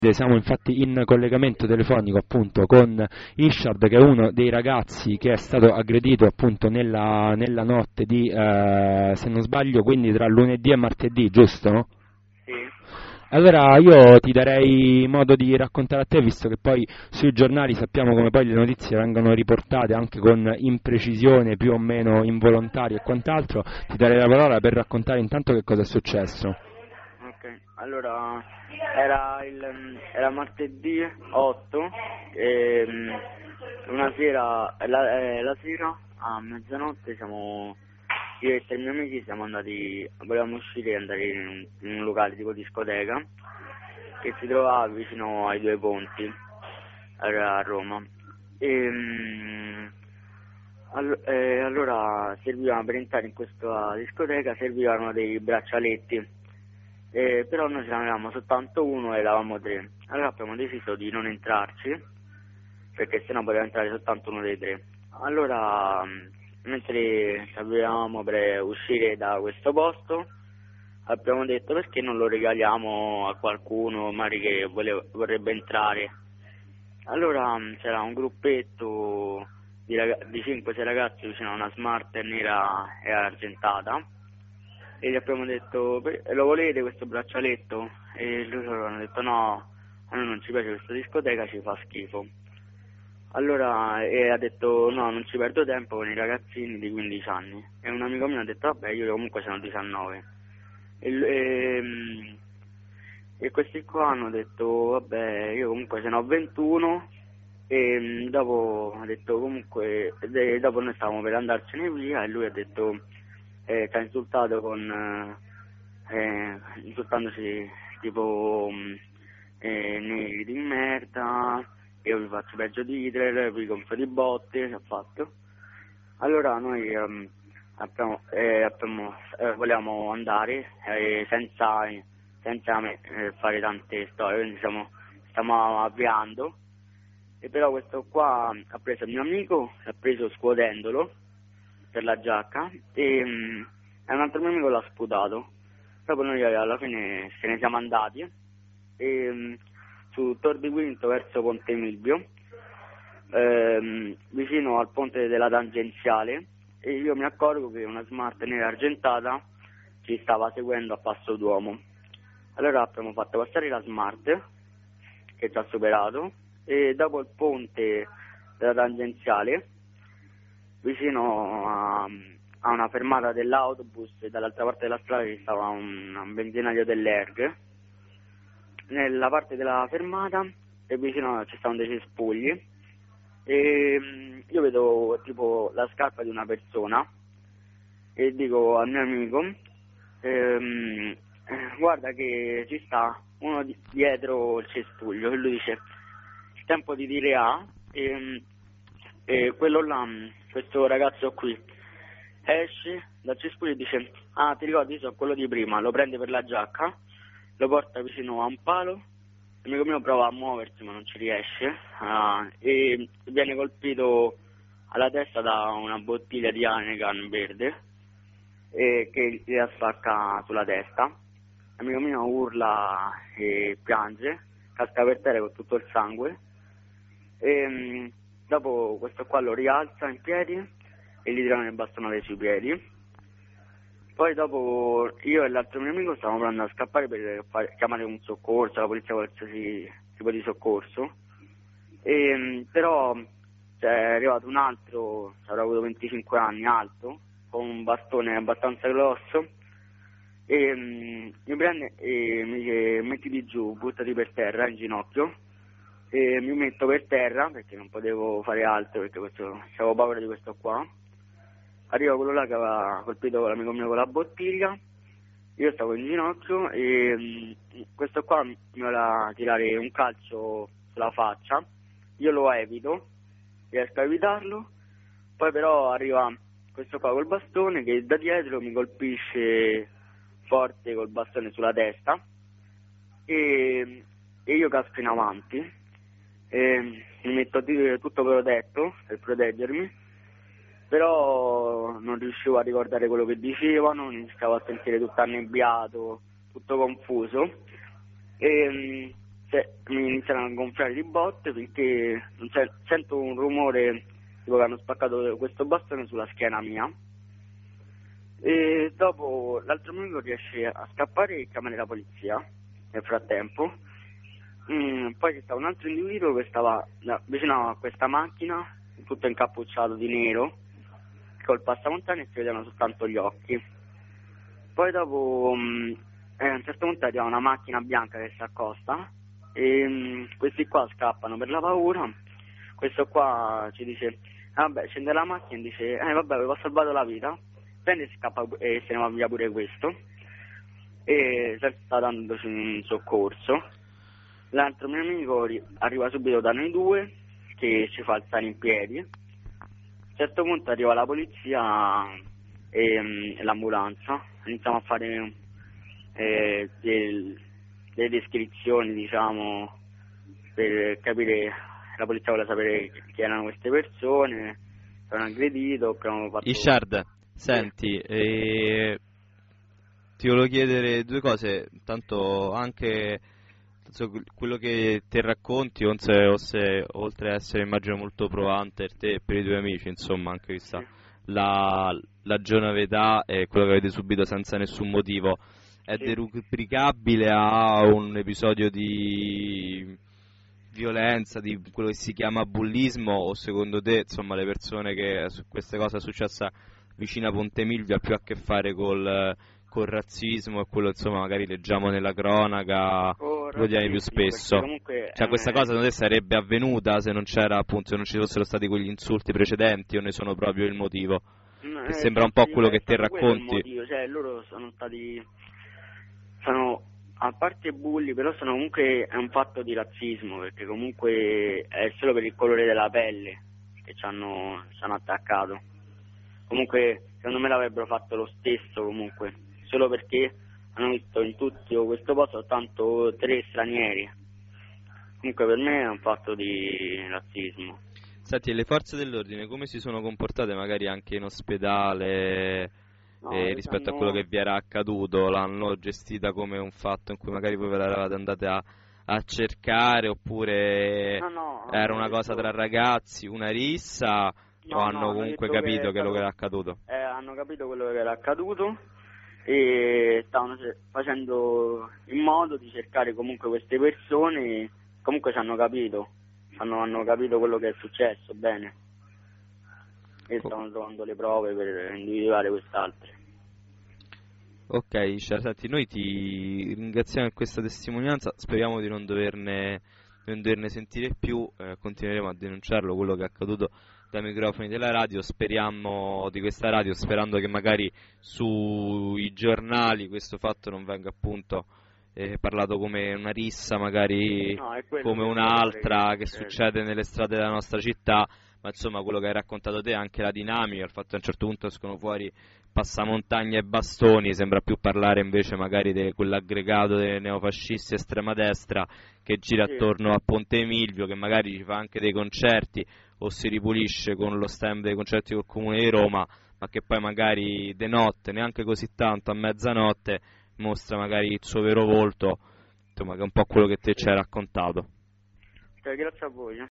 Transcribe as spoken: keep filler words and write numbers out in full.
Siamo infatti in collegamento telefonico appunto con Ishad, che è uno dei ragazzi che è stato aggredito appunto nella, nella notte di, eh, se non sbaglio, quindi tra lunedì e martedì, giusto? Sì. Allora io ti darei modo di raccontare a te, visto che poi sui giornali sappiamo come poi le notizie vengono riportate anche con imprecisione più o meno involontarie e quant'altro, ti darei la parola per raccontare intanto che cosa è successo. Ok, allora era, il, era martedì otto, e, una sera, la, eh, la sera a mezzanotte siamo, io e tre miei amici siamo andati, volevamo uscire e andare in un, in un locale tipo discoteca che si trovava vicino ai due ponti a, a Roma. E, um, all, eh, allora servivano, per entrare in questa discoteca servivano dei braccialetti. Eh, però noi ce n'avevamo soltanto uno e eravamo tre, allora abbiamo deciso di non entrarci perché sennò poteva entrare soltanto uno dei tre. Allora, mentre sapevamo per uscire da questo posto, abbiamo detto perché non lo regaliamo a qualcuno magari che voleva, vorrebbe entrare. Allora c'era un gruppetto di, rag- di cinque sei ragazzi vicino a una Smart nera e argentata, e gli abbiamo detto, lo volete questo braccialetto? E loro hanno detto no, a noi non ci piace questa discoteca, ci fa schifo. Allora e ha detto no, non ci perdo tempo con i ragazzini di quindici anni. E un amico mio ha detto vabbè, io comunque sono diciannove. E, e, e questi qua hanno detto vabbè, io comunque sono ventuno. E dopo ha detto comunque, e dopo noi stavamo per andarcene via e lui ha detto, Eh, ci ha insultato con eh, insultandoci tipo eh, negri di merda, io vi faccio peggio di Hitler, vi compro di botte, ci ha fatto. Allora noi ehm, abbiamo, eh, abbiamo, eh, volevamo andare eh, senza, senza eh, fare tante storie, quindi stiamo, stiamo avviando, e però questo qua ha preso il mio amico, l'ha preso scuotendolo per la giacca e um, un altro mio amico l'ha sputato. Dopo noi alla fine se ne siamo andati e um, su Tor di Quinto verso Ponte Milvio, ehm, vicino al ponte della tangenziale, e io mi accorgo che una Smart nera argentata ci stava seguendo a passo d'uomo. Allora abbiamo fatto passare la Smart che ci ha superato, e dopo il ponte della tangenziale, vicino a, a una fermata dell'autobus, e dall'altra parte della strada ci stava un, un benzinaio dell'Erg. Nella parte della fermata e vicino ci stavano dei cespugli, e io vedo tipo la scarpa di una persona e dico al mio amico ehm, guarda che ci sta uno di, dietro il cespuglio, e lui dice il tempo di dire A, e, e quello là, questo ragazzo qui esce dal cespuglio e dice ah, ti ricordi, sono quello di prima, lo prende per la giacca, lo porta vicino a un palo, l'amico mio prova a muoversi ma non ci riesce, uh, e viene colpito alla testa da una bottiglia di Heineken verde e che gli spacca sulla testa. L'amico mio urla e piange, casca per terra con tutto il sangue, e um, dopo questo qua lo rialza in piedi e gli tirano il bastone sui piedi. Poi dopo io e l'altro mio amico stavamo provando a scappare per fare, chiamare un soccorso, la polizia, qualsiasi tipo di soccorso, e, però cioè, è arrivato un altro, avrà avuto venticinque anni, alto, con un bastone abbastanza grosso, e um, mi prende e mi dice mettiti giù, buttati per terra in ginocchio, e mi metto per terra perché non potevo fare altro, perché questo, avevo paura di questo qua. Arriva quello là che aveva colpito l'amico mio con la bottiglia, io stavo in ginocchio e mh, questo qua mi voleva tirare un calcio sulla faccia, io lo evito, riesco a evitarlo, poi però arriva questo qua col bastone che da dietro mi colpisce forte col bastone sulla testa, e, e io casco in avanti, e mi metto tutto protetto per proteggermi, però non riuscivo a ricordare quello che dicevano, iniziavo a sentire tutto annebbiato, tutto confuso, e se, mi iniziarono a gonfiare di botte perché non se- sento un rumore tipo che hanno spaccato questo bastone sulla schiena mia. E dopo l'altro mio amico riesce a scappare e chiamare la polizia nel frattempo. Mm, poi c'è stato un altro individuo che stava no, vicino a questa macchina, tutto incappucciato di nero, col passamontagna e si vedevano soltanto gli occhi. Poi dopo mm, eh, a un certo punto arriva una macchina bianca che si accosta e mm, questi qua scappano per la paura. Questo qua ci dice, ah, vabbè, scende la macchina e dice, eh vabbè, avevo salvato la vita. Prende e scappa e se ne va via pure questo e sta dandoci un soccorso. L'altro mio amico ri- arriva subito da noi due che ci fa alzare in piedi. A un certo punto arriva la polizia e, mm, e l'ambulanza, iniziamo a fare eh, del, delle descrizioni, diciamo, per capire, la polizia vuole sapere chi erano queste persone, che hanno aggredito, abbiamo fatto... Ishard, senti, eh, ti volevo chiedere due cose, tanto anche so, quello che ti racconti, o se, o se, oltre ad essere immagino molto provante per te e per i tuoi amici, insomma, anche vista la, la giovane età e quello che avete subito senza nessun motivo, è Sì. derubricabile a un episodio di violenza, di quello che si chiama bullismo, o secondo te, insomma, le persone che su queste cose è successa vicino a Ponte Milvio ha più a che fare col, col razzismo e quello, insomma, magari leggiamo nella cronaca quotidiani più spesso? Comunque, cioè eh, questa cosa secondo te sarebbe avvenuta se non c'era, appunto, se non ci fossero stati quegli insulti precedenti, o ne sono proprio il motivo? Mm, Che eh, sembra un sì, po' quello è che te stato quello il racconti. motivo, cioè loro sono stati, sono, a parte bulli, però sono comunque, è un fatto di razzismo, perché comunque è solo per il colore della pelle che ci hanno, ci hanno attaccato. Comunque secondo me l'avrebbero fatto lo stesso comunque, solo perché hanno visto in tutto questo posto soltanto tre stranieri. Comunque per me è un fatto di razzismo. Senti, e le forze dell'ordine come si sono comportate magari anche in ospedale No, eh, rispetto hanno... a quello che vi era accaduto? L'hanno gestita come un fatto in cui magari voi ve l'eravate andate a, a cercare, oppure No, no, era hanno una cosa detto- tra ragazzi, una rissa, No, o no, hanno hanno comunque detto capito che è quello stato- che era accaduto? eh, hanno capito quello che era accaduto e stavano ce- facendo in modo di cercare comunque queste persone, comunque ci hanno capito, hanno, hanno capito quello che è successo, bene, e Co- stavano trovando le prove per individuare quest'altre. Ok, Cioè, senti, noi ti ringraziamo per questa testimonianza, speriamo di non doverne, di non doverne sentire più, eh, continueremo a denunciarlo, quello che è accaduto dai microfoni della radio, speriamo di questa radio, sperando che magari sui giornali questo fatto non venga appunto eh, parlato come una rissa, magari No, è quello come che un'altra vorrei, che certo. succede nelle strade della nostra città, ma insomma quello che hai raccontato te, anche la dinamica, il fatto che a un certo punto escono fuori passamontagna e bastoni, sembra più parlare invece magari di quell'aggregato dei neofascisti estrema destra che gira Sì. attorno a Ponte Milvio, che magari ci fa anche dei concerti o si ripulisce con lo stand dei concerti col Comune di Roma, ma che poi magari de notte, neanche così tanto, a mezzanotte, mostra magari il suo vero volto, insomma, che è un po' quello che te ci hai raccontato. Cioè, grazie a voi. eh.